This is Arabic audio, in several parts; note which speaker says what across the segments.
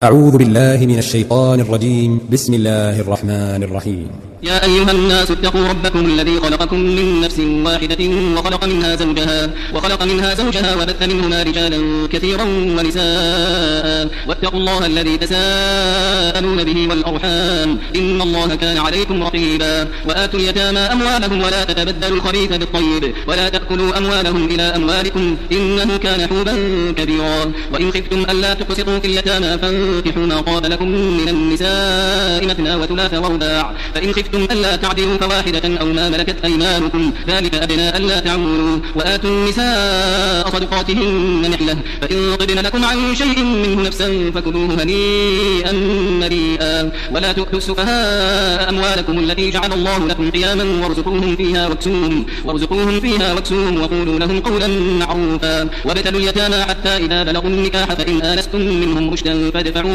Speaker 1: أعوذ بالله من الشيطان الرجيم. بسم الله الرحمن الرحيم.
Speaker 2: يا أيها الناس اتقوا ربكم الذي خلقكم من نفس واحدة وخلق منها زوجها وبث منهما رجالا كثيرا ونساء واتقوا الله الذي تساءلون به والأرحام إن الله كان عليكم رقيبا. وآتوا اليتامى أموالهم ولا تتبدلوا الخبيث بالطيب ولا تأكلوا أموالهم إلى أموالكم إنه كان حوبا كبيرا. وإن خفتم ألا تقسطوا في اليتامى فانكحوا ما طاب لكم من النساء مثنى وثلاث ورباع فإن خفتم ألا تعدلوا فواحدة أو ما ملكت أيمانكم ذلك أدنى ألا تعولوا. وآتوا النساء صدقاتهن نحلة فإن طبن لكم عن شيء منه نفسا فكلوه هنيئا مريئا. ولا تؤتوا السفهاء أموالكم التي جعل الله لكم قياما وارزقوهم فيها واكسوهم وقولوا لهم قولا معروفا. وابتلوا اليتامى حتى إذا بلغوا النكاح فإن آنستم منهم رشدا فادفعوا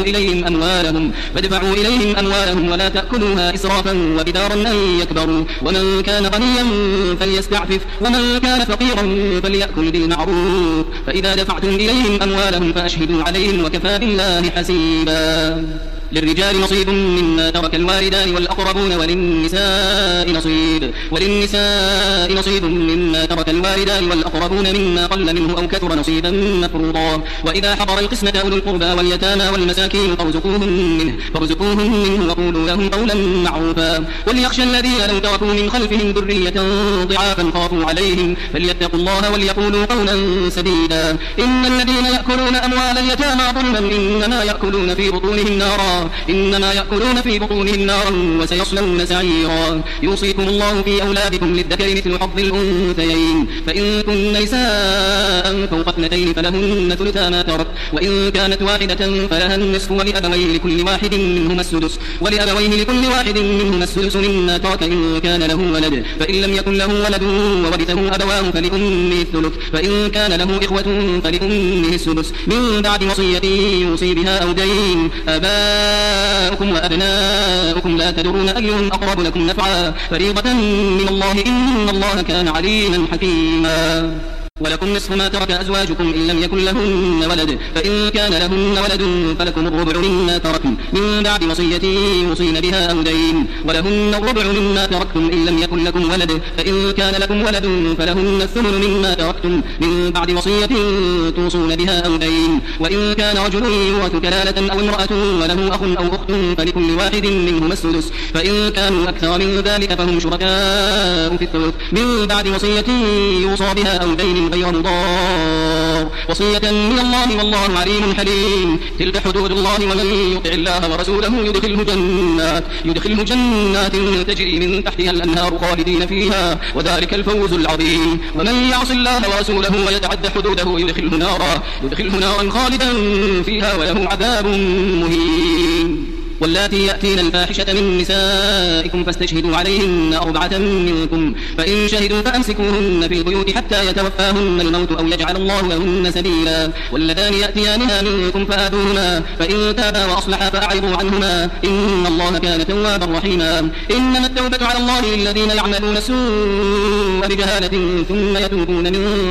Speaker 2: إليهم أموالهم ولا تأكلوها إسرافا وبدارا أن يكبروا. ومن كان غنيا فليستعفف ومن كان فقيرا فليأكل بالمعروف. فإذا دفعتم إليهم أموالهم فأشهدوا عليهم وكفى بالله حسيبا. للرجال نصيب مما ترك الوالدان والأقربون وللنساء نصيب مما ترك الوالدان والأقربون مما قل منه أو كثر نصيبا مفروضا. وإذا حضر القسمة أولو القربى واليتامى والمساكين فارزقوهم منه وقولوا لهم قولا معروفا. وليخشى الذين لو تركوا من خلفهم ذرية ضعافا خافوا عليهم فليتقوا الله وليقولوا قولا سديدا. إن الذين يأكلون أموال اليتامى ظلما إنما يأكلون في بطونهم نارا وسيصلون سعيرا. يوصيكم الله في أولادكم للذكر مثل حظ الأنثيين فإن كن نساء فوق اثنتين فلهن ثلثا ما ترك وإن كانت واحدة فلها النصف ولأبويه لكل واحد منهما السدس مما ترك إن كان له ولد فإن لم يكن له ولد وورثه أبواه فلأمه الثلث فإن كان له إخوة فلأمه السدس من بعد وصية يوصي بها أو دين. آباؤكم وأبناؤكم لا تدرون أيهم أقرب لكم نفعا فريضة من الله إن الله كان عليما حكيما. ولكم نصف ما ترك أزواجكم إن لم يكن لهن ولد فإن كان لهن ولد فلكم الربع مما تركتم من بعد وصية يوصين بها أو دين. ولهن الربع مما تركتم إن لم يكن لكم ولد فإن كان لكم ولد فلهن الثمن مما تركتم من بعد وصية توصون بها أو دين. وإن كان رجل يورث كلالة أو امرأة وله أخ أو أخت فلكل واحد منهما السدس فإن كانوا أكثر من ذلك فهم شركاء في الثلث من بعد وصية يوصى بها أو دين غير مضار وصية من الله والله عليم حليم. تلك حدود الله ومن يطع الله ورسوله يدخله جنات تجري من تحتها الأنهار خالدين فيها وذلك الفوز العظيم. ومن يعص الله ورسوله ويتعد حدوده يدخله نارا خالدا فيها وله عذاب مهين. واللاتي يأتين الفاحشة من نسائكم فاستشهدوا عليهن 4 منكم فإن شهدوا فأمسكوهن في البيوت حتى يتوفاهن الموت أو يجعل الله لهن سبيلا. واللذان يأتيانها منكم فآذوهما فإن تابا وأصلحا فأعرضوا عنهما إن الله كان توابا رحيما. إنما التوبة على الله للذين يعملون السوء بجهالة ثم يتوبون من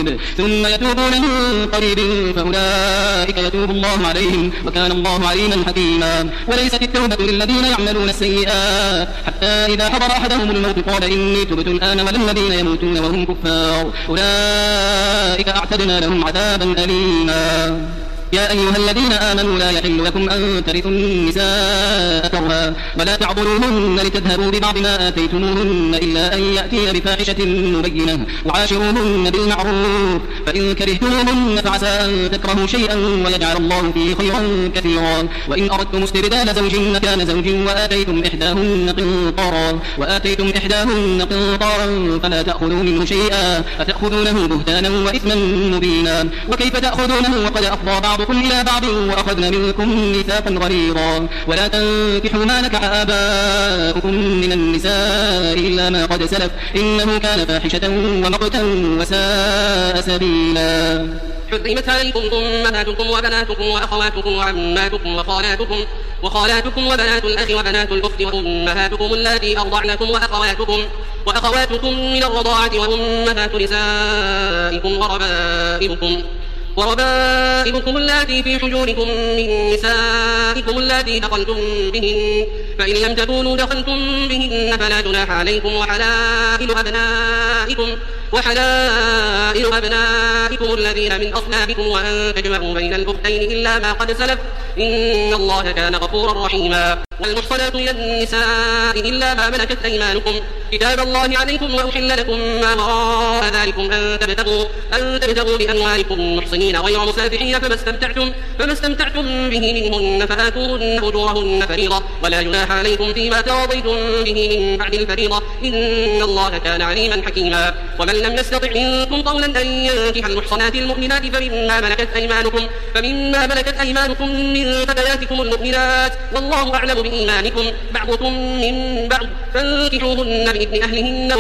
Speaker 2: قريب فأولئك يتوب الله عليهم وكان الله عليما حكيما. وليست التوبة للذين يعملون السيئات حتى إذا حضر أحدهم الموت قال إني تبت الآن ولا الذين يموتون وهم كفار أولئك أعتدنا لهم عذابا أليما. يا أيها الذين آمنوا لا يحل لكم أن ترثوا النساء كرها ولا تعضلوهن لتذهبوا ببعض ما آتيتموهن إلا أن يأتين بفاحشة مبينة وعاشروهن بالمعروف فإن كرهتموهن فعسى أن تكرهوا شيئا ويجعل الله فيه خيرا كثيرا. وإن أردتم استبدال زوج مكان زوج وآتيتم إحداهن قنطارا فلا تأخذوا منه شيئا أتأخذونه بهتانا وإثما مبينا. وكيف تأخذونه وقد أفضى بعضكم إلى بعض وأخذنا منكم ميثاقا غليظا. ولا تنكحوا ما نكح آباؤكم من النساء إلا ما قد سلف إنه كان فاحشة ومقتا وساء سبيلا.
Speaker 3: حرمت عليكم أمهاتكم وبناتكم وأخواتكم وعماتكم وخالاتكم وبنات الأخ وبنات الأخت وأمهاتكم اللاتي أرضعنكم وأخواتكم من الرضاعة وأمهات نسائكم وربائبكم وربائبكم اللاتي في حجوركم من نسائكم اللاتي دخلتم بهن، فإن لم تكونوا دخلتم بهن فلا جناح عليكم، وحلائل أبنائكم الذين من أصلابكم، وأن تجمعوا بين الأختين إلا ما قد سلف، إن الله كان غفورا رحيما. والمحصنات من النساء إلا ما ملكت أيمانكم، كتاب الله عليكم، وأحل لكم ما وراء ذلكم أن تبتغوا بأموالكم محصنين غير مسافحين، فما استمتعتم به منهن فآتوهن أجورهن فريضة، ولا جناح عليكم فيما تراضيتم به من بعد الفريضة، إن الله كان عليما حكيما. ومن لم يستطع منكم قولا أن ينكح المحصنات المؤمنات فمما ملكت أيمانكم من فتياتكم المؤمنات، والله أعلم بإيمانكم بعضكم من بعض، فانكحوهن بإذن أهلهن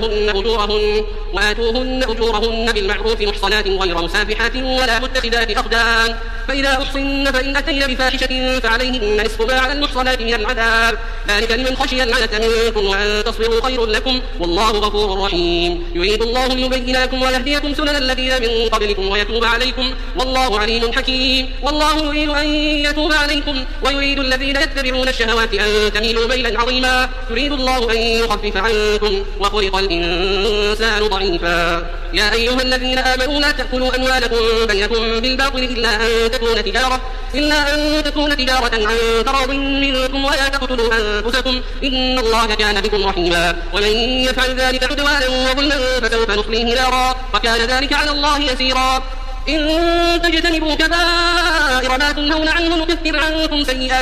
Speaker 3: وآتوهن أجورهن بالمعروف محصنات غير مسافحات ولا متخذات أخدان، فإذا أحصن فإن أتين بفاحشة فعليهن نصف ما على المحصنات من العذاب، ذلك لمن خشي العنة منكم، وأن تصبروا خير لكم، والله غفور رحيم. يريد الله ليبين لكم ويهديكم سنن الذين من قبلكم ويتوب عليكم، والله عليم حكيم. والله يريد أن يتوب عليكم ويريد الذين يتبعون الشهوات أن تميلوا ميلا عظيما، يريد الله أن يخفف عنكم، وخلق الإنسان ضعيفا. يا أيها الذين آمنوا لا تأكلوا أموالكم بينكم بالباطل إلا أن تكون تجارة عن تراض منكم، ولا تقتلوا أنفسكم، إن الله كان بكم رحيما. ومن يفعل ذلك عدوانا وظلما فسوف نصليه نارا، وكان ذلك على الله يسيرا. إن تجتنبوا كبائر ما تنهون عنه نكفر عنكم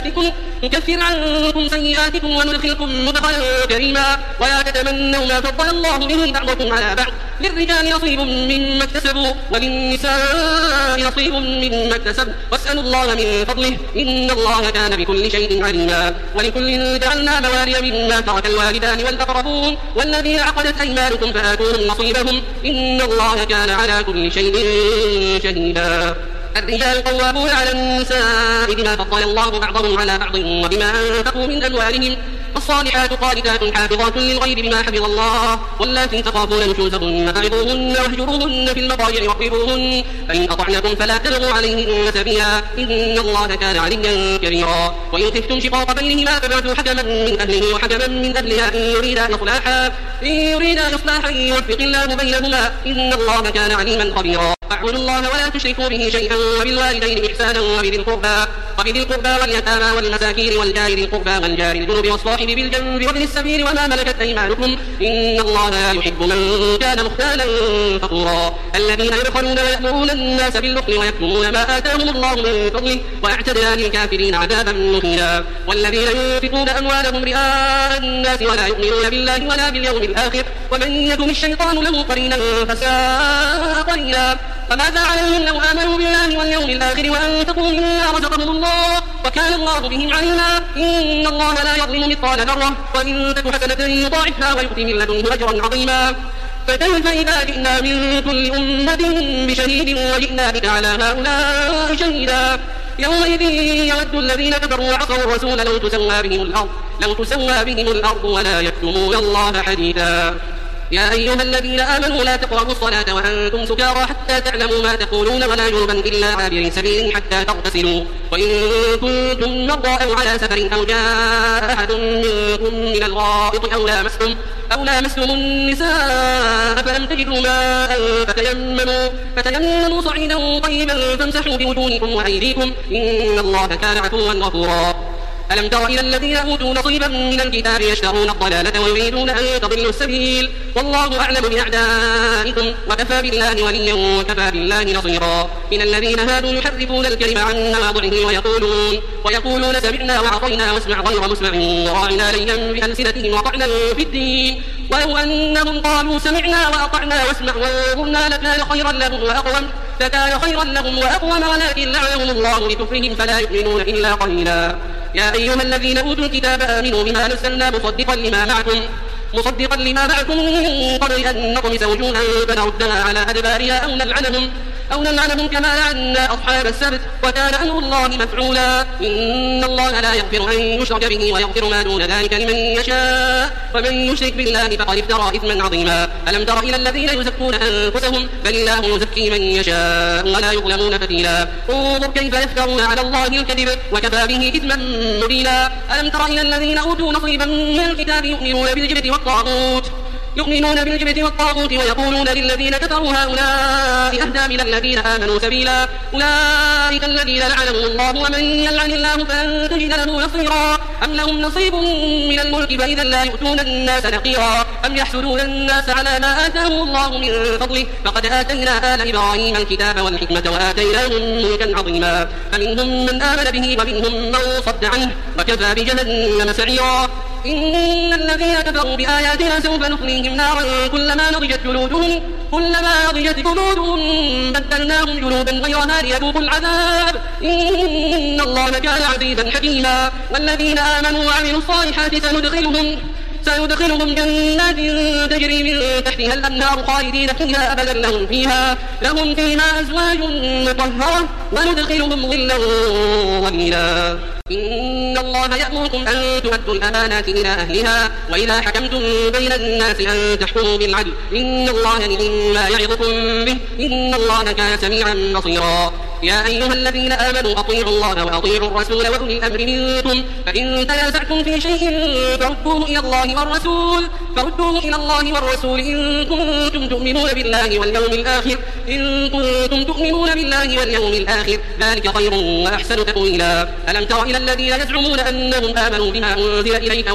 Speaker 3: سيئاتكم وندخلكم مدخلا كريما. ولا تتمنوا ما فضل الله به بعضكم على بعض، للرجال نصيب مما اكتسبوا وللنساء نصيب مما اكتسبن، واسألوا الله من فضله، إن الله كان بكل شيء عليما. ولكل جعلنا موالي مما ترك الوالدان والأقربون والذين عقدت أيمانكم فآتوهم نصيبهم، إن الله كان على كل شيء شهيدا. الرجال قوامون على النساء بما فضل الله بعضهم على بعض وبما أنفقوا من أموالهم، الصالحات قانتات حافظات للغيب بما حفظ الله، واللاتي تخافون نشوزهن فعظوهن واهجروهن في المضاجع واضربوهن، فإن أطعنكم فلا تبغوا عليهن سبيلا، إن الله كان عليا كبيرا. وإن خفتم شقاق بينهما فابعثوا حكما من أهله وحكما من أهلها إن يريدا إصلاحا يوفق الله بينهما، إن الله كان عليما خبيرا. واعبدوا الله ولا تشركوا به شيئا، وبالوالدين إحسانا، وبذي القربى واليتامى والمساكين والجار ذي القربى والجار الجنب والصاحب بالجنب وابن السبيل وما ملكت أيمانكم، إن الله لا يحب من كان مختالا فخورا. الذين يبخلون ويأمرون الناس بالبخل ويكتمون ما آتاهم الله من فضله، وأعتدنا للكافرين عذابا مهينا. والذين ينفقون أموالهم رئاء الناس ولا يؤمنون بالله ولا باليوم الآخر، ومن يكن الشيطان له قرينا فساء قرينا. فماذا عليهم لو آمنوا بالله واليوم الآخر وأنفقوا مما رزقهم الله، وكان الله بهم عليما، إن الله لا يظلم مثقال ذرة، وإن تك حسنة يضاعفها ويؤتي من لدنه أجرا عظيما. فكيف إذا جئنا من كل أمة بشهيد وجئنا بك على هؤلاء شهيدا، يومئذ يود الذين كفروا وعصوا الرسول لو تسوى بهم الأرض ولا يكتمون الله حديثا. يا أيها الذين آمنوا لا تقربوا الصلاة وأنتم سكارى حتى تعلموا ما تقولون، ولا جنبا إلا عابري سبيل حتى تغتسلوا، وإن كنتم مرضى أو على سفر أو جاء أحد منكم من الغائط أو لامستم النساء فلم تجدوا ماء فتيمموا صعيدا طيبا فامسحوا بوجوهكم وأيديكم، إن الله كان عفوا غفورا. ألم تر إلى الذين أوتوا نصيبا من الكتاب يشترون الضلالة ويريدون أن تضلوا السبيل، والله أعلم بأعدائكم، وكفى بالله وليا وكفى بالله نصيرا. من الذين هادوا يحرفون الكلم عن مواضعه ويقولون سمعنا وعطينا واسمع غير مسمع وراعنا ليا بألسنتهم وطعنا في الدين، ولو أنهم قالوا سمعنا وأطعنا واسمع وانظرنا لكان خيرا لهم وأقوم ولكن لعنهم الله بكفرهم فلا يؤمنون إلا قليلا. يا أيها الذين أوتوا الكتاب آمنوا بما نزلنا مصدقا لما معكم من قبل أن نطمس وجوها فنردها على أدبارها أو نلعنهم كما لعنا أصحاب السبت وكان أمر الله مفعولا إن الله لا يغفر أن يشرك به ويغفر ما دون ذلك لمن يشاء ومن يشرك بالله فقد افترى إثما عظيما ألم تر إلى الذين يزكون أنفسهم بل الله يزكي من يشاء ولا يظلمون فتيلا انظر كيف يفترون على الله الكذب وكفى به إثما مبينا ألم تر إلى الذين أوتوا نصيبا من الكتاب يؤمنون بالجبت والطاغوت ويقولون للذين كفروا هؤلاء أهدى من الذين آمنوا سبيلا أولئك الذين لعنهم الله ومن يلعن الله فلن تجد له نصيرا أم لهم نصيب من الملك فإذا لا يؤتون الناس نقيرا أم يحسدون الناس على ما آتاهم الله من فضله فقد آتينا آل إبراهيم الكتاب والحكمة وآتيناهم ملكا عظيما فمنهم من آمن به ومنهم من صد عنه وكفى بجهنم سعيرا إن الذين كفروا بآياتنا سوف نصليهم نارا كلما نضجت جلودهم بدلناهم جلودا غيرها ليذوقوا العذاب إن الله كان عزيزا حكيما والذين آمنوا وعملوا الصالحات سندخلهم جنات تجري من تحتها الأنهار خالدين فيها أبدا لهم فيها أزواج مطهرة وندخلهم ظلا ظليلا إن الله يأمركم أن تؤدوا الأمانات إلى أهلها وإذا حكمتم بين الناس أن تحكموا بالعدل إن الله نعم ما يعظكم به إن الله كان سميعا بصيرا يا أيها الذين آمنوا أطيعوا الله وأطيعوا الرسول وأولي الأمر منكم فإن تنازعتم في شيء فردوه إلى الله والرسول إن كنتم تؤمنون بالله واليوم الآخر ذلك خير وأحسن تأويلا ألم تر إلى الذين يزعمون أنهم آمنوا بما أنزل إليك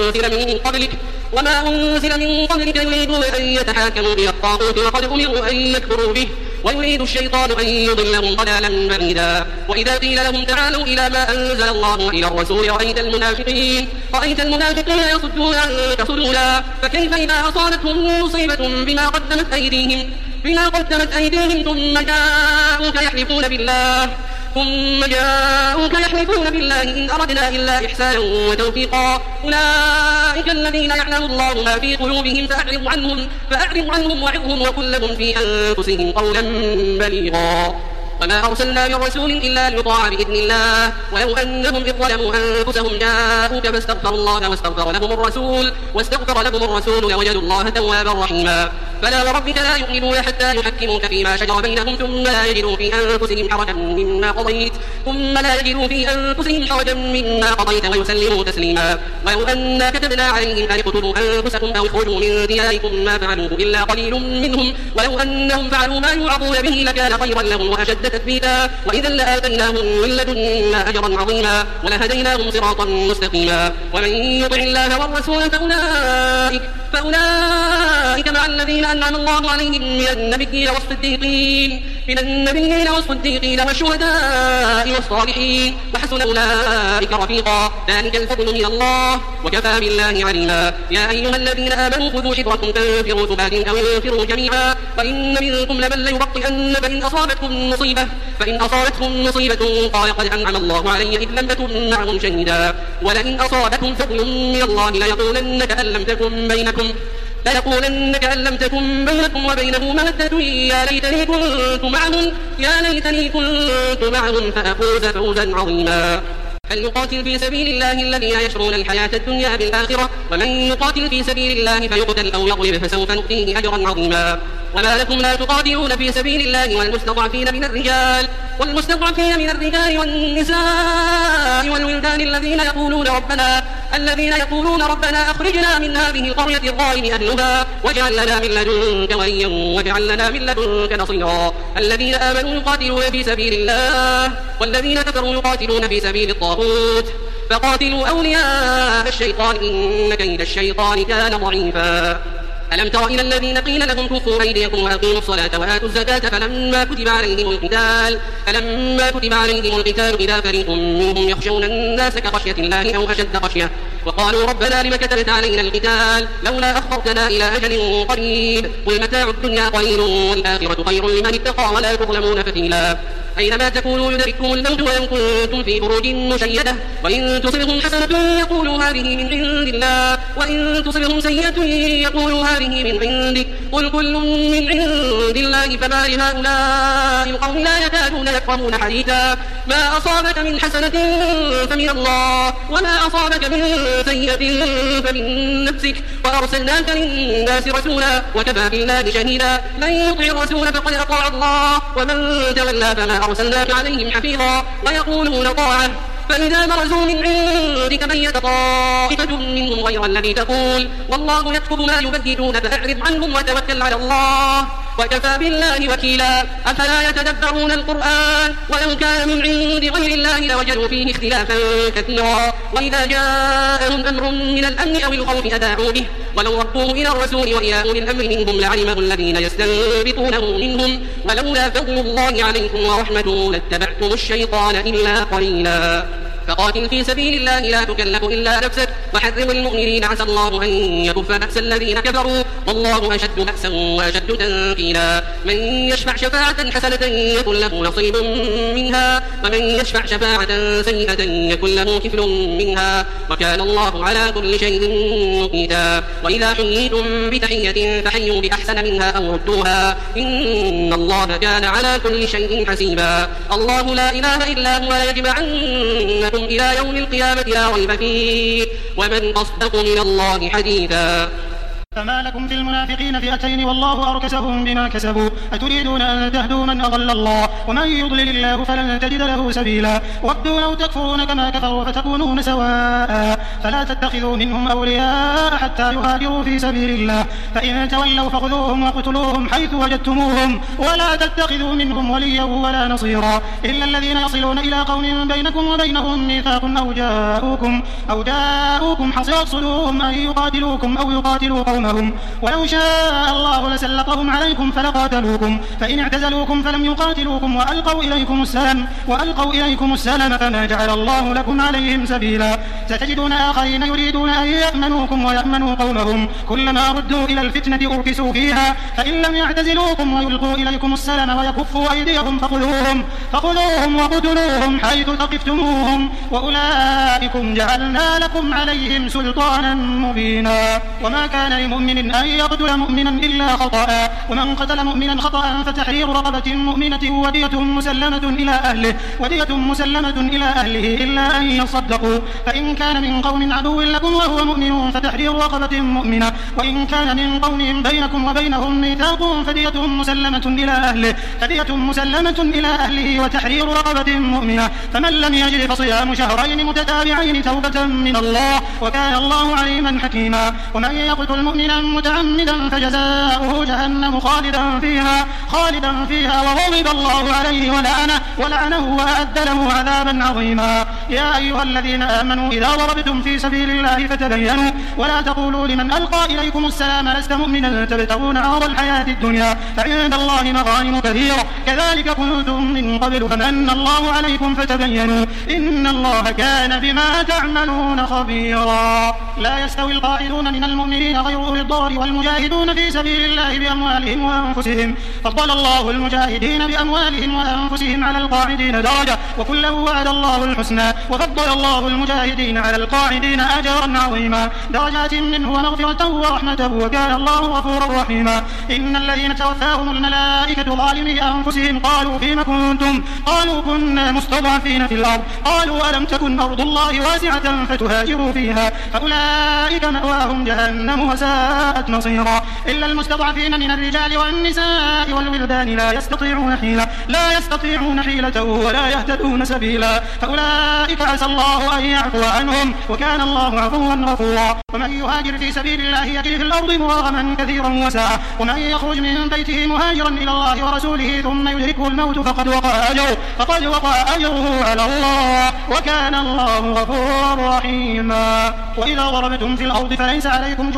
Speaker 3: وما أنزل من قبلك يريدون أن يتحاكموا إلى الطاغوت وقد أمروا أن يكفروا به ويريد الشيطان أن يضلهم ضلالا بعيدا وإذا قيل لهم تعالوا إلى ما أنزل الله وإلى الرسول رأيت المنافقين يصدون عنك صدودا فكيف إذا أصابتهم مصيبة بما قدمت أيديهم ثم جاءوك يحلفون بالله إن أردنا إلا إحسانا وتوفيقا أولئك الذين يعلم الله ما في قلوبهم فأعرض عنهم وعظهم وقل لهم في أنفسهم قولا بليغا وما أرسلنا من رسول إلا ليطاع بإذن الله ولو أنهم إذ ظلموا أنفسهم جاءوك فاستغفروا الله واستغفر لهم الرسول لوجدوا الله توابا رحيما فلا وربك لا يؤمنون حتى يحكموك فيما شجر بينهم ثم لا يجدوا في أنفسهم حرجا مما قضيت ويسلموا تسليما ولو أنا كتبنا عليهم أن اقتلوا أنفسكم أو اخرجوا من دياركم ما فعلوه إلا قليل منهم ولو أنهم فعلوا ما يوعظون به لكان خيرا لهم وأشد تثبيتا وإذا لآتيناهم من لدنا أجرا عظيما ولهديناهم صراطا مستقيما ومن يطع الله والرسول فأولئك مع الذين أنعم الله عليهم من النبيين والصديقين والشهداء والصالحين وحسن أولئك رفيقا ذلك الفضل من الله وكفى بالله عليما يا أيها الذين آمنوا خذوا حذركم فانفروا ثبات أو انفروا جميعا وإن منكم لمن ليبطئن فإن أصابتكم مصيبة قال قد أنعم الله علي إذ لم تكن معهم شهيدا ولئن أصابتكم فضل من الله ليقولن كأن لم تكن بينكم وبينه مودة يا ليتني كنت معهم فأفوز فوزا عظيما فليقاتل في سبيل الله الذين يشرون الحياة الدنيا بالآخرة ومن يقاتل في سبيل الله فيقتل أو يغلب فسوف نؤتيه أجرا عظيما وما لكم لا تقاتلون في سبيل الله والمستضعفين من الرجال والنساء والولدان الذين يقولون ربنا أخرجنا من هذه القرية الظالم أهلها واجعل لنا من لدنك وليا واجعل لنا من لدنك نصيرا الذين آمنوا يقاتلون في سبيل الله والذين كفروا يقاتلون في سبيل الطاغوت فقاتلوا أولياء الشيطان إن كيد الشيطان كان ضعيفا ألم تر إلى الذين قيل لهم كفوا أيديكم وأقيموا الصلاة وآتوا الزكاة فلما كتب عليهم القتال إذا فريق منهم يخشون الناس كخشية الله أو أشد خشية وقالوا ربنا لم كتبت علينا القتال لولا أخرتنا إلى أجل قريب قل متاع الدنيا قليل والآخرة خير لمن اتقى ولا تظلمون فتيلا أينما تكونوا يدرككم الموت وإن كنتم في بروج مشيدة وإن تصبهم حسنة يقولوا هذه من عند الله وإن تصبهم سيئة يقولوا هذه من عندك قل كل من عند الله فما لهؤلاء القوم لا يكادون يفقهون حديثا ما أصابك من حسنة فمن الله وما أصابك من سيئة فمن نفسك وأرسلناك للناس رسولا وكفى بالله شهيدا من يطع الرسول فقد أطاع الله ومن تولى فما أرسلناك عليهم حفيظا ويقولون طاعة فإذا برزوا من عندك بيت طائفة منهم غير الذي تقول والله يكتب ما يبدلون فأعرض عنهم وتوكل على الله وكفى بالله وكيلا أفلا يتدبرون القرآن ولو كان من عند غير الله لوجدوا فيه اختلافا كثيرا وإذا جاءهم أمر من الأمن أو الخوف أذاعوا به ولو ردوه إلى الرسول وإلى أولي الأمر منهم لعلمه الذين يستنبطونه منهم ولولا فضل الله عليكم ورحمته لاتبعتم الشيطان إلا قليلا فقاتل في سبيل الله لا تكلف إلا نفسك وحذر المؤمنين عسى الله أن يكف بأس الذين كفروا والله أشد بأسا وأشد تنكيلا من يشفع شفاعة حسنة يكن له نصيب منها ومن يشفع شفاعة سيئة يكن له كفل منها وكان الله على كل شيء مقيتا وإذا حييتم بتحية فحيوا بأحسن منها أو ردوها إن الله كان على كل شيء حسيبا الله لا إله إلا هو يجمعنكم إلى يوم القيامة لا ريب فيه ومن أصدق من الله حديثا
Speaker 4: فما لكم في المنافقين فئتين والله أركسهم بما كسبوا أتريدون أن تهدوا من أضل الله ومن يضلل الله فلن تجد له سبيلا ودوا لو تكفرون كما كفروا فتكونون سواء فلا تتخذوا منهم أولياء حتى يهاجروا في سبيل الله فإن تولوا فخذوهم وقتلوهم حيث وجدتموهم ولا تتخذوا منهم وليا ولا نصيرا إلا الذين يصلون إلى قوم بينكم وبينهم ميثاق أو جاءوكم حصرت صدورهم أن يقاتلوكم أو يقاتلوا قومهم ولو شاء الله لسلطهم عليكم فلقاتلوكم فإن اعتزلوكم فلم يقاتلوكم وألقوا إليكم السلام فما جعل الله لكم عليهم سبيلا ستجدون آخرين يريدون أن يأمنوكم ويأمنوا قومهم كلما ردوا إلى الفتنة أركسوا فيها فإن لم يعتزلوكم ويلقوا إليكم السلام ويكفوا أيديهم فخذوهم وقتلوهم حيث ثقفتموهم وأولئكم جعلنا لكم عليهم سلطانا مبينا وما كان لمؤمن أن يقتل مؤمنا إلا خطأ ومن قتل مؤمنا خطأ فتحرير رقبة مؤمنة ودية مسلمة إلى أهله إلا أن يصدقوا فإن كان من قوم عدو لكم وهو مؤمن فتحرير رقبة مؤمنة وإن كان من قوم بينكم وبينهم ميثاق فدية مسلمة إلى أهله وتحرير رقبة مؤمنة فمن لم يجد فصيام شهرين متتابعين توبة من الله وكان الله عليما حكيما ومن يقتل مؤمنا متعمدا فجزاؤه جهنم خالدا فيها وغضب الله عليه ولعنه وأعد له عذابا عظيما يا أيها الذين آمنوا إذا ضربتم في سبيل الله فتبينوا ولا تقولوا لمن ألقى إليكم السلام لست مؤمنا تبتغون عرض الحياة الدنيا فعند الله مغانم كثيرة كذلك كنتم من قبل فمن الله عليكم فتبينوا إن الله كان بما تعملون خبيرا لا يستوي القاعدون من المؤمنين غير أولي الضرر والمجاهدون في سبيل الله بأموالهم وأنفسهم فضل الله المجاهدين بأموالهم وأنفسهم على القاعدين درجة وكلا وعد الله الحسنى وفضل الله المجاهدين على القاعدين أجرا عظيما درجات منه ومغفرة ورحمة وكان الله غفورا رحيما إن الذين توفاهم الملائكة ظالمي أنفسهم قالوا فيما كنتم قالوا كنا مستضعفين في الأرض قالوا ألم تكن أرض الله واسعة فتهاجروا فيها فأولئك مأواهم جهنم وساءت مصيرا إلا المستضعفين من الرجال والنساء والولدان لا يستطيعون حيلة ولا يهتدون سبيلا فأولئك عسى الله أن يعفو عنهم وكان الله عفوا غفورا ومن يهاجر في سبيل الله يجد في الأرض مراغما كثيرا وسعة ومن يخرج من بيته مهاجرا إلى الله ورسوله ثم يدركه الموت فقد وقع أجره على الله وكان الله غفورا رحيما وإذا ضربتم في الأرض فليس عليكم جناح أن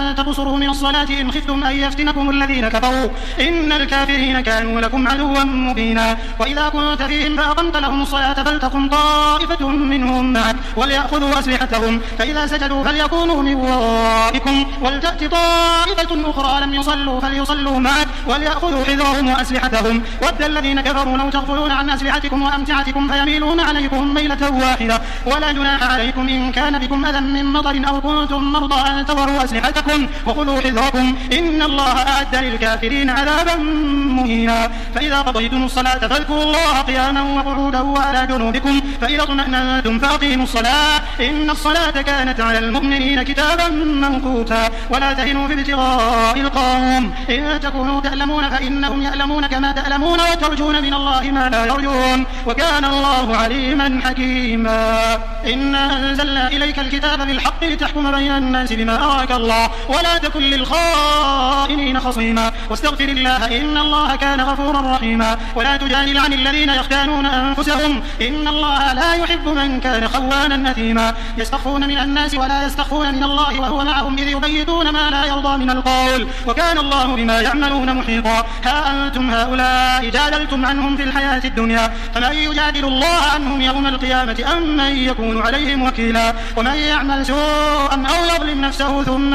Speaker 4: أن تقصروا من الصلاة إن خفتم أن يفتنكم الذين كفروا إن الكافرين كانوا لكم عدوا مبينا وإذا كنت فيهم فأقمت لهم الصلاة فلتقم طائفة منهم معك وليأخذوا أسلحتهم فإذا سجدوا فليكونوا من ورائكم ولتأت طائفة أخرى لم يصلوا فليصلوا معك وليأخذوا حذرهم وأسلحتهم ود الذين كفروا لو تغفلون عن أسلحتكم وأمتعتكم فيميلون عليكم ميلة واحدة ولا جناح عليكم إن كان بكم أذى من مطر أو كنتم مرضى أن تضعوا أسلحتكم وخذوا حذركم إن الله أعد للكافرين عذابا مهينا فإذا قضيتم الصلاة فاذكروا الله قياما وقعودا وعلى جنوبكم فإذا اطمأننتم فأقيموا الصلاة إن الصلاة كانت على المؤمنين كتابا موقوتا ولا تهنوا في ابتغاء القوم إن تكونوا تألمون فإنهم يألمون كما تألمون وترجون من الله ما لا يرجون وكان الله عليما حكيما إنا أنزلنا إليك الكتاب بالحق لتحكم بين الناس بما أراك الله ولا تكن للخائنين خصيما واستغفر الله إن الله كان غفورا رحيما ولا تجادل عن الذين يختانون أنفسهم إن الله لا يحب من كان خوانا أثيما يستخفون من الناس ولا يستخفون من الله وهو معهم إذ يبيتون ما لا يرضى من القول وكان الله بما يعملون محيطا ها أنتم هؤلاء جادلتم عنهم في الحياة الدنيا فمن يجادل الله عنهم يوم القيامة أم من يكون عليهم وكيلا ومن يعمل سوءا أو يظلم نفسه ثم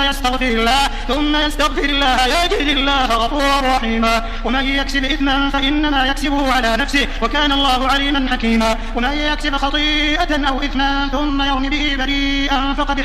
Speaker 4: يستغفر الله يجد الله غفورا رحيما ومن يكسب إثما فإنما يكسبه على نفسه وكان الله عليما حكيما ومن يكسب خطيئة أو إثما ثم يرمي به بريئا فقد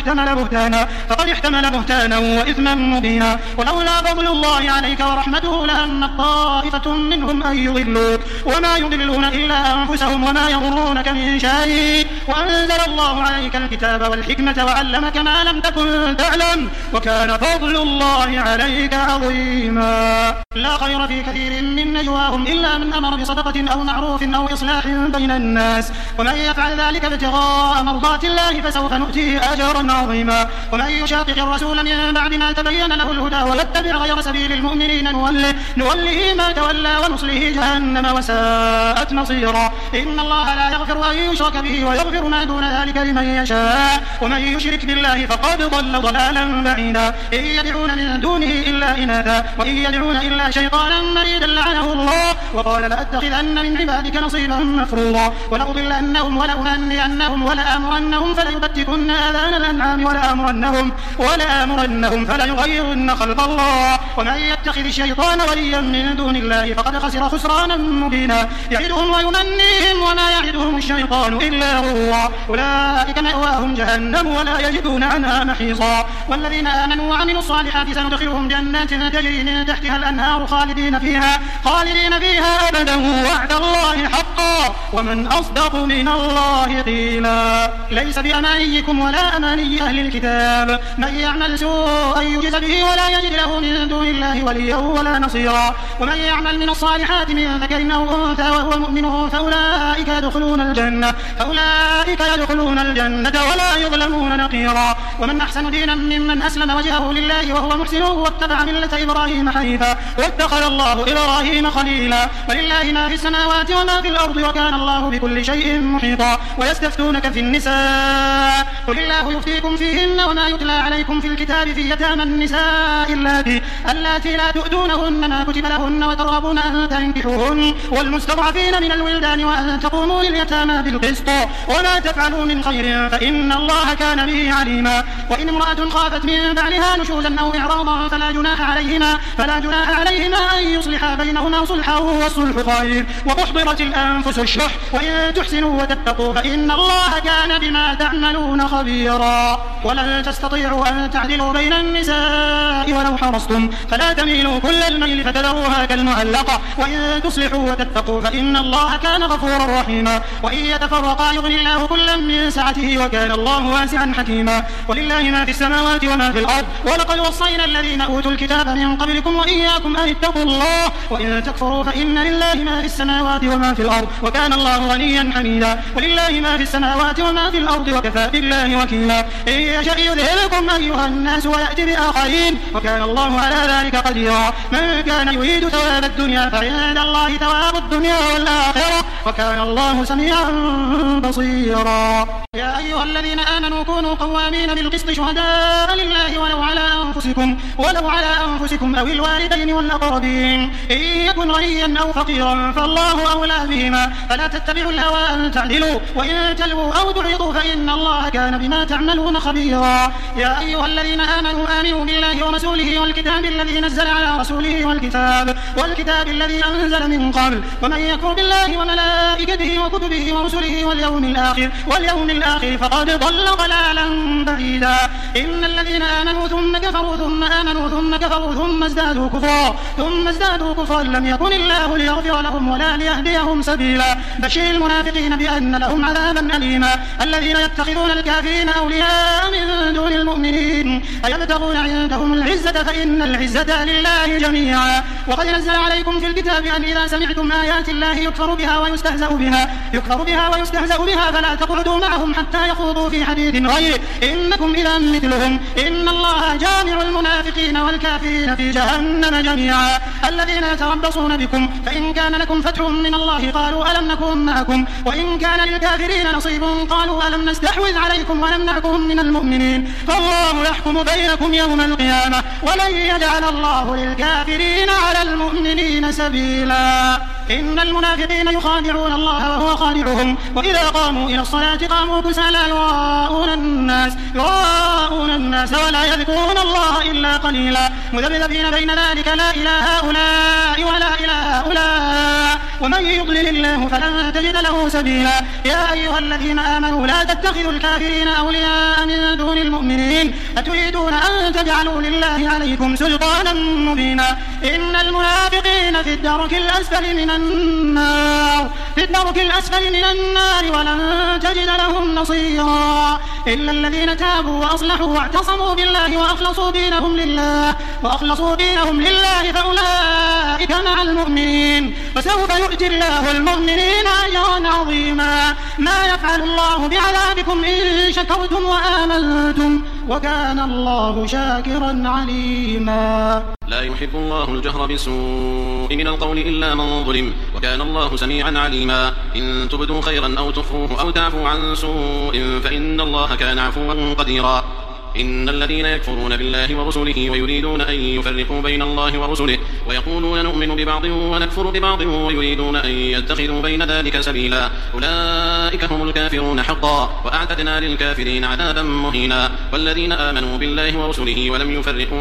Speaker 4: احتمل بهتانا وإثما مبينا ولولا فضل الله عليك ورحمته لهم طائفة منهم أن يضلوك وما يضلون إلا أنفسهم وما يضرونك من شيء وأنزل الله عليك الكتاب والحكمة وعلمك ما لم تكن تعلم وكان فضل الله عليك عظيما لا خير في كثير من نجواهم إلا من أمر بصدقة أو معروف أو إصلاح بين الناس ومن يفعل ذلك ابتغاء مرضات الله فسوف نؤتيه أجرا عظيما ومن يشاقق الرسول من بعد ما تبين له الهدى ويتبع غير سبيل المؤمنين نوله ما تولى ونصله جهنم وساءت مصيرا إن الله لا يغفر أن يشرك به ويغفر ما دون ذلك لمن يشاء ومن يشرك بالله فقد ضل ضلالا بعيدا إن يدعون من دونه إلا إناثا وإن يدعون إلا شيطانا مريدا لعنه الله وقال لأتخذن من عبادك نصيبا مفروضا ولأضلنهم ولأمنينهم ولآمرنهم فليبتكن آذان الأنعام ولآمرنهم فليغيرن خلق الله ومن يتخذ الشيطان وليا من دون الله فقد خسر خسرانا مبينا يعدهم ويمنيهم وما يعدهم الشيطان إلا غرورا أولئك مأواهم جهنم ولا يجدون عنها محيصا والذين آمنوا وعملوا الصالحات سندخلهم جنات تجري من تحتها الأنهار خالدين فيها أبدا وعد الله حقا ومن أصدق من الله قيلا ليس بأمانيكم ولا أماني أهل الكتاب من يعمل سوءا يجز به ولا يجد له من دون الله وليا ولا نصيرا ومن يعمل من الصالحات من ذكر أو أنثى وهو مؤمن فأولئك يدخلون الجنة ولا يظلمون نقيرا ومن أحسن دينا ممن أسلم وجهه لله وهو محسن واتبع ملة إبراهيم حنيفا واتخذ الله إبراهيم خليلا ولله ما في السماوات وما في الأرض وكان الله بكل شيء محيطا ويستفتونك في النساء قل الله يفتيكم فيهن وما يتلى عليكم في الكتاب في يتامى النساء اللاتي لا تؤتونهن ما كتب لهن وترغبون أن تنكحوهن والمستضعفين من الولدان وأن تقوموا لليتامى بالقسط وما تفعلوا من خير فإن الله كان به عليما وإن امرأة خافت من بعلها نشوزا أو إعراضا فلا جناح عليهما أن يصلحا بينهما صلحا والصلح خير وأحضرت الأنفس الشح وإن تحسنوا وتتقوا فإن الله كان بما تعملون خبيرا ولن تستطيعوا أن تعدلوا بين النساء ولو حرصتم فلا تميلوا كل الميل فتذروها كالمعلقة وإن تصلحوا وتتقوا فإن الله كان غفورا رحيما وإن يتفرقا يغني الله كلا من سعته وكان الله واسعا حكيما ولله ما في السماوات وما في الأرض ولقد وصينا الذين أوتوا الكتاب من قبلكم وإياكم أن اتقوا الله وإن تكفروا فإن لله ما في السماوات وما في الأرض وكان الله غنيا حميدا ولله ما في السماوات وما في الأرض وكفى بالله وكيلا إن يشأ يذهبكم أيها الناس ويأتي بآخرين وكان الله على ذلك قديرا. من كان يريد ثواب الدنيا فعند الله ثواب الدنيا والآخرة وكان الله سميعا بصيرا. يا أيها الذين آمنوا كونوا قوامين بالقسط شهداء لله ولو على أنفسكم أو الوالدين والأقربين إن يكن غنيا أو فقيرا فالله أولى بهما فلا تتبعوا الهوى أن تعدلوا وإن تلووا أو تعرضوا فإن الله كان بما تعملون خبيرا. يا أيها الذين آمنوا بالله ورسوله والكتاب الذي نزل على رسوله والكتاب الذي أنزل من قبل ومن يكفر بالله وملائكته وكتبه ورسله واليوم الآخر فقد ضل ضلالا بعيدا. إن الذين آمنوا ثم كفروا ثم آمنوا ثم كفروا ثم ازدادوا كفرا لم يكن الله ليغفر لهم ولا ليهديهم سبيلا. بشر المنافقين بأن لهم عذابا أليما. الذين يتخذون الكافرين أولياء من دون المؤمنين أيبتغون عندهم العزة فإن العزة لله جميعا. وقد نزل عليكم في الكتاب أن إذا سمعتم آيات الله يكفر بها ويستهزأ بها فلا تقعدوا معهم حتى يخوضوا في حديث غيره إنكم إذا مثلهم إن الله جامع المنافقين والكافرين في جهنم جميعا. الذين يتربصون بكم فإن كان لكم فتح من الله قالوا ألم نكن معكم وإن كان للكافرين نصيب قالوا ألم نستحوذ عليكم ونمنعكم من المؤمنين فالله يحكم بينكم يوم القيامة ولن يجعل الله للكافرين على المؤمنين سبيلا. إن المنافقين يخادعون الله وهو خادعهم وإذا قاموا إلى الصلاة قاموا كسالى يراءون الناس ولا يذكرون الله إلا قليلا مذبذبين بين ذلك لا إلى هؤلاء ولا إلى هؤلاء ومن يضلل الله فلن تجد له سبيلا. يا أيها الذين آمنوا لا تتخذوا الكافرين أولياء من دون المؤمنين أتريدون أن تجعلوا لله عليكم سلطانا مبينا. إن المنافقين في الدرك الأسفل من النار ولن تجد لهم نصيرا إلا الذين تابوا وأصلحوا واعتصموا بالله وأخلصوا دينهم لله فأولئك مع المؤمنين وسوف يؤتي الله المؤمنين أجرا عظيما. ما يفعل الله بعذابكم إن شكرتم وآمنتم وكان الله شاكرا عليما.
Speaker 5: لا يحب الله الجهر بالسوء من القول إلا من ظلم وكان الله سميعا عليما. إن تبدوا خيرا أو تخفوه أو تعفوا عن سوء فإن الله كان عفوا قديرا. إن الذين يكفرون بالله ورسله ويريدون أن يفرقوا بين الله ورسله ويقولون نؤمن ببعض ونكفر ببعض ويريدون أن يتخذوا بين ذلك سبيلا أولئك هم الكافرون حقا وأعتدنا للكافرين عذابا مهينا. والذين آمنوا بالله ورسله ولم يفرقوا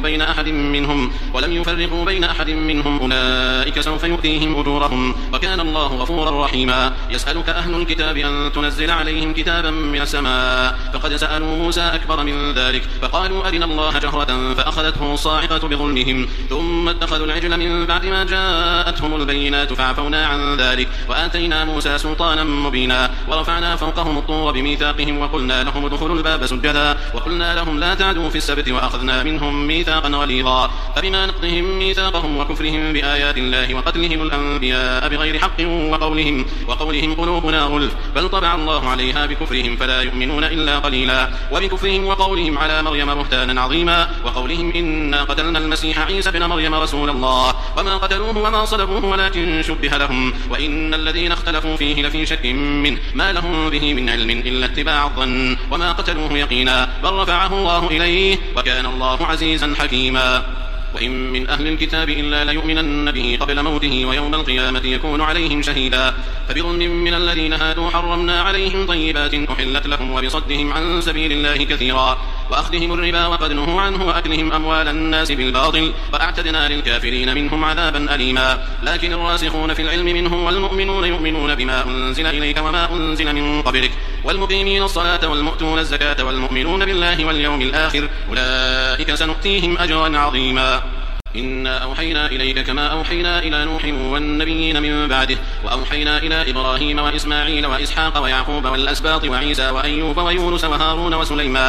Speaker 5: بين أحد منهم أولئك سوف يؤتيهم أجورهم وكان الله غفورا رحيما. يسألك أهل الكتاب أن تنزل عليهم كتابا من السماء فقد سألوا موسى أكبر من ذلك فقالوا أرنا الله جهرة فأخذتهم الصاعقة بظلمهم ثم اتخذوا العجل من بعد ما جاءتهم البينات فعفونا عن ذلك وآتينا موسى سلطانا مبينا. ورفعنا فوقهم الطور بميثاقهم وقلنا لهم ادخلوا الباب سجدا وقلنا لهم لا تعدوا في السبت وأخذنا منهم ميثاقا غليظا. فبما نقضهم ميثاقهم وكفرهم بآيات الله وقتلهم الأنبياء بغير حق وقولهم قلوبنا غلف بل طبع الله عليها بكفرهم فلا يؤمنون إلا قليلا. وبكفرهم وقولهم على مريم بهتانا عظيما وقولهم إنا قتلنا المسيح عيسى ابن مريم رسول الله وما قتلوه وما صلبوه ولكن شبه لهم وإن الذين اختلفوا فيه لفي شك منه ما لهم به من علم إلا اتباع الظن وما قتلوه يقينا بل رفعه الله إليه وكان الله عزيزا حكيما. وإن من أهل الكتاب إلا ليؤمنن به قبل موته ويوم القيامة يكون عليهم شهيدا. فبظلم من الذين هادوا حرمنا عليهم طيبات أحلت لهم وبصدهم عن سبيل الله كثيرا وأخذهم الربا وقد نهوا عنه وأكلهم أموال الناس بالباطل وأعتدنا للكافرين منهم عذابا أليما. لكن الراسخون في العلم منهم والمؤمنون يؤمنون بما أنزل إليك وما أنزل من قبلك والمقيمين الصلاة والمؤتون الزكاة والمؤمنون بالله واليوم الآخر أولئك سنؤتيهم أجرا عظيما. إنا أوحينا إليك كما أوحينا إلى نوح والنبيين من بعده وأوحينا إلى إبراهيم وإسماعيل وإسحاق ويعقوب والأسباط وعيسى وأيوب ويونس وهارون وسليمان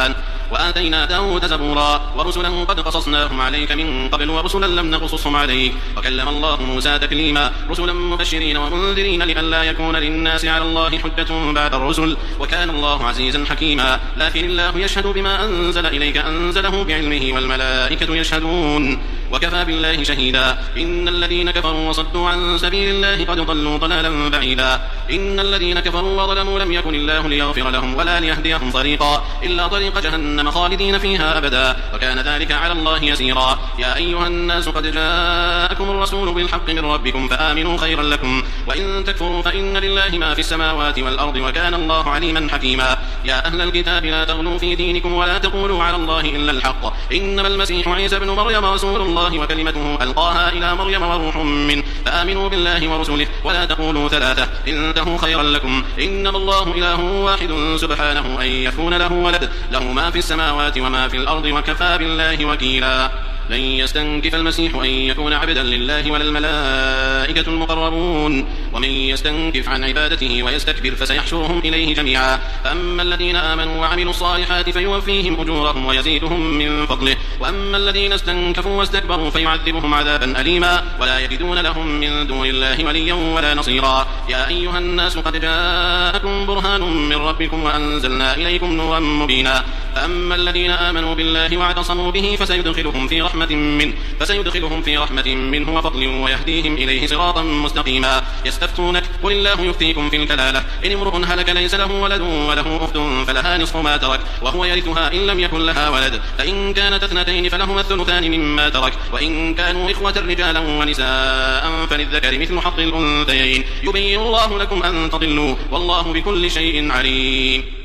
Speaker 5: وآتينا داود زبورا ورسلا قد قصصناهم عليك من قبل ورسلا لم نقصصهم عليك وكلم الله موسى تكليما رسلا مبشرين ومنذرين لئلا يكون للناس على الله حجة بعد الرسل وكان الله عزيزا حكيما لكن الله يشهد بما أنزل إليك أنزله بعلمه والملائكة يشهدون وكفى بالله شهيدا إن الذين كفروا وصدوا عن سبيل الله قد ضلوا ضلالا بعيدا إن الذين كفروا وظلموا لم يكن الله ليغفر لهم ولا ليهديهم طريقا إلا طريق جهنم خالدين فيها أبدا وكان ذلك على الله يسيرا يا أيها الناس قد جاءكم الرسول بالحق من ربكم فآمنوا خيرا لكم وإن تكفروا فإن لله ما في السماوات والأرض وكان الله عليما حكيما يا أهل الكتاب لا تغلوا في دينكم ولا تقولوا على الله إلا الحق إنما المسيح عيسى بن مريم رسول الله وكلمته ألقاها إلى مريم وروح منه فآمنوا بالله ورسله ولا تقولوا ثلاثة انتهوا خيرا لكم إنما الله إله واحد سبحانه أن يكون له ولد له ما في السماوات وما في الأرض وكفى بالله وكيلا لن يستنكف المسيح أن يكون عبدا لله ولا الملائكة المقربون ومن يستنكف عن عبادته ويستكبر فسيحشرهم إليه جميعا فأما الذين آمنوا وعملوا الصالحات فيوفيهم أجورهم ويزيدهم من فضله وأما الذين استنكفوا واستكبروا فيعذبهم عذابا أليما ولا يجدون لهم من دون الله وليا ولا نصيرا يا أيها الناس قد جاءكم برهان من ربكم وأنزلنا إليكم نورا مبينا فأما الذين آمنوا بالله واعتصموا به فسيدخلهم في رحمة منه وفضل ويهديهم إليه صراطا مستقيما يستفتونك قل الله يفتيكم في الكلالة إن امرؤ هلك ليس له ولد وله أخت فلها نصف ما ترك وهو يرثها إن لم يكن لها ولد فإن كانت اثنتين فلهما الثلثان مما ترك وإن كانوا إخوة رجالا ونساء فللذكر مثل حظ الأنثيين يبين الله لكم أن تضلوا والله بكل شيء عليم